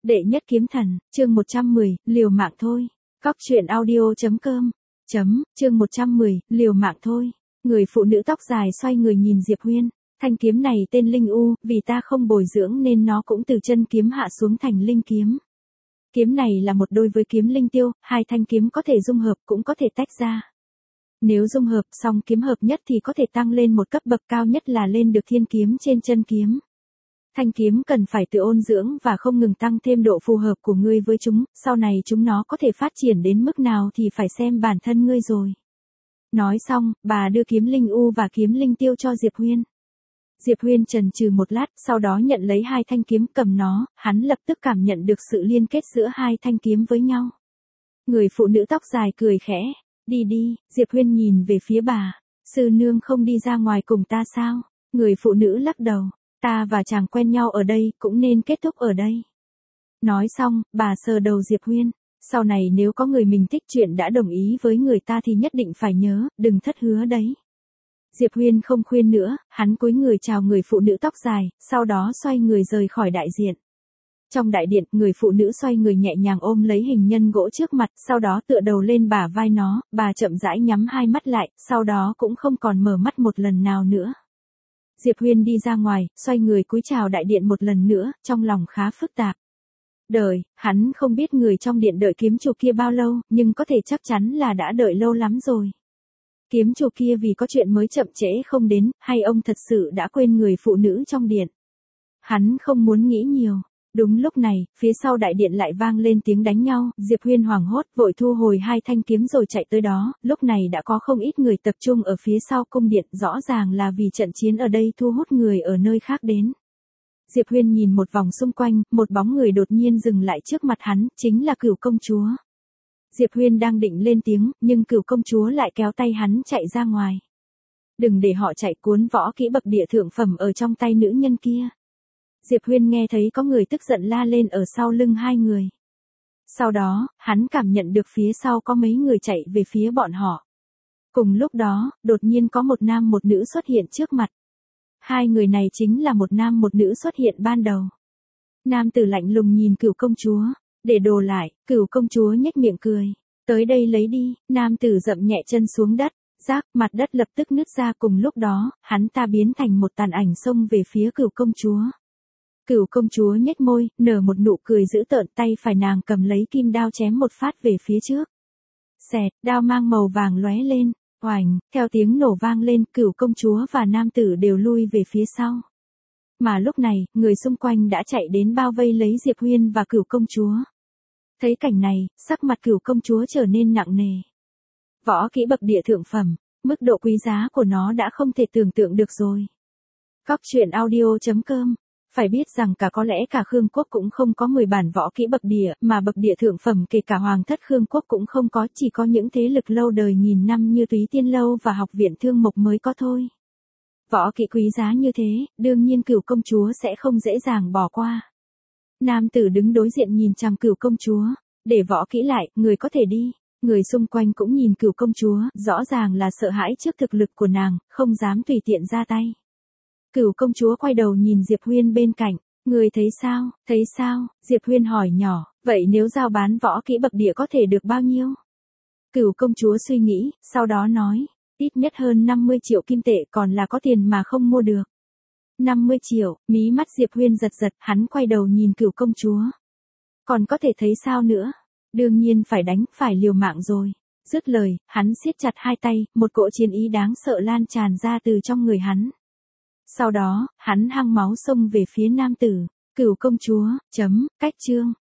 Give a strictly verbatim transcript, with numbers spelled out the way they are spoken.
Đệ nhất kiếm thần, chương một trăm mười, liều mạng thôi. Cóc truyện audio.com. Chấm, chương một trăm mười, liều mạng thôi. Người phụ nữ tóc dài xoay người nhìn Diệp Huyên. Thanh kiếm này tên Linh U, vì ta không bồi dưỡng nên nó cũng từ chân kiếm hạ xuống thành linh kiếm. Kiếm này là một đôi với kiếm linh tiêu, hai thanh kiếm có thể dung hợp cũng có thể tách ra. Nếu dung hợp xong kiếm hợp nhất thì có thể tăng lên một cấp bậc cao nhất là lên được thiên kiếm trên chân kiếm. Thanh kiếm cần phải tự ôn dưỡng và không ngừng tăng thêm độ phù hợp của ngươi với chúng, sau này chúng nó có thể phát triển đến mức nào thì phải xem bản thân ngươi rồi. Nói xong, bà đưa kiếm linh u và kiếm linh tiêu cho Diệp Huyên. Diệp Huyên chần chừ một lát, sau đó nhận lấy hai thanh kiếm cầm nó, hắn lập tức cảm nhận được sự liên kết giữa hai thanh kiếm với nhau. Người phụ nữ tóc dài cười khẽ, đi đi, Diệp Huyên nhìn về phía bà, sư nương không đi ra ngoài cùng ta sao? Người phụ nữ lắc đầu, ta và chàng quen nhau ở đây, cũng nên kết thúc ở đây. Nói xong, bà sờ đầu Diệp Huyên, sau này nếu có người mình thích chuyện đã đồng ý với người ta thì nhất định phải nhớ, đừng thất hứa đấy. Diệp Huyên không khuyên nữa, hắn cúi người chào người phụ nữ tóc dài, sau đó xoay người rời khỏi đại diện. Trong đại điện, người phụ nữ xoay người nhẹ nhàng ôm lấy hình nhân gỗ trước mặt, sau đó tựa đầu lên bả vai nó, bà chậm rãi nhắm hai mắt lại, sau đó cũng không còn mở mắt một lần nào nữa. Diệp Huyên đi ra ngoài, xoay người cúi chào đại điện một lần nữa, trong lòng khá phức tạp. Đợi, hắn không biết người trong điện đợi kiếm chủ kia bao lâu, nhưng có thể chắc chắn là đã đợi lâu lắm rồi. Kiếm chủ kia vì có chuyện mới chậm trễ không đến, hay ông thật sự đã quên người phụ nữ trong điện. Hắn không muốn nghĩ nhiều. Đúng lúc này, phía sau đại điện lại vang lên tiếng đánh nhau, Diệp Huyên hoảng hốt, vội thu hồi hai thanh kiếm rồi chạy tới đó, lúc này đã có không ít người tập trung ở phía sau cung điện, rõ ràng là vì trận chiến ở đây thu hút người ở nơi khác đến. Diệp Huyên nhìn một vòng xung quanh, một bóng người đột nhiên dừng lại trước mặt hắn, chính là Cửu công chúa. Diệp Huyên đang định lên tiếng, nhưng Cửu công chúa lại kéo tay hắn chạy ra ngoài. Đừng để họ chạy, cuốn võ kỹ bậc địa thượng phẩm ở trong tay nữ nhân kia. Diệp Huyên nghe thấy có người tức giận la lên ở sau lưng hai người. Sau đó, hắn cảm nhận được phía sau có mấy người chạy về phía bọn họ. Cùng lúc đó, đột nhiên có một nam một nữ xuất hiện trước mặt. Hai người này chính là một nam một nữ xuất hiện ban đầu. Nam tử lạnh lùng nhìn Cửu công chúa, để đồ lại, Cửu công chúa nhếch miệng cười. Tới đây lấy đi, nam tử dậm nhẹ chân xuống đất, rác, mặt đất lập tức nứt ra, cùng lúc đó, hắn ta biến thành một tàn ảnh xông về phía Cửu công chúa. Cửu công chúa nhếch môi, nở một nụ cười dữ tợn, tay phải nàng cầm lấy kim đao chém một phát về phía trước. Xẹt, đao mang màu vàng lóe lên, oành, theo tiếng nổ vang lên, Cửu công chúa và nam tử đều lui về phía sau. Mà lúc này, người xung quanh đã chạy đến bao vây lấy Diệp Huyên và Cửu công chúa. Thấy cảnh này, sắc mặt Cửu công chúa trở nên nặng nề. Võ kỹ bậc địa thượng phẩm, mức độ quý giá của nó đã không thể tưởng tượng được rồi. Cóc truyện audio.com. Phải biết rằng cả có lẽ cả Khương quốc cũng không có mười bản võ kỹ bậc địa, mà bậc địa thượng phẩm kể cả hoàng thất Khương quốc cũng không có, chỉ có những thế lực lâu đời nghìn năm như Túy Tiên Lâu và Học viện Thương Mộc mới có thôi. Võ kỹ quý giá như thế, đương nhiên Cửu công chúa sẽ không dễ dàng bỏ qua. Nam tử đứng đối diện nhìn chằm Cửu công chúa, để võ kỹ lại, người có thể đi. Người xung quanh cũng nhìn Cửu công chúa, rõ ràng là sợ hãi trước thực lực của nàng, không dám tùy tiện ra tay. Cửu công chúa quay đầu nhìn Diệp Huyên bên cạnh, người thấy sao, thấy sao, Diệp Huyên hỏi nhỏ, vậy nếu giao bán võ kỹ bậc địa có thể được bao nhiêu? Cửu công chúa suy nghĩ, sau đó nói, ít nhất hơn năm mươi triệu kim tệ, còn là có tiền mà không mua được. năm mươi triệu, mí mắt Diệp Huyên giật giật, hắn quay đầu nhìn Cửu công chúa. Còn có thể thấy sao nữa? Đương nhiên phải đánh, phải liều mạng rồi. Dứt lời, hắn siết chặt hai tay, một cỗ chiến ý đáng sợ lan tràn ra từ trong người hắn. Sau đó, hắn hăng máu xông về phía nam tử. Cửu công chúa, chấm, cách chương.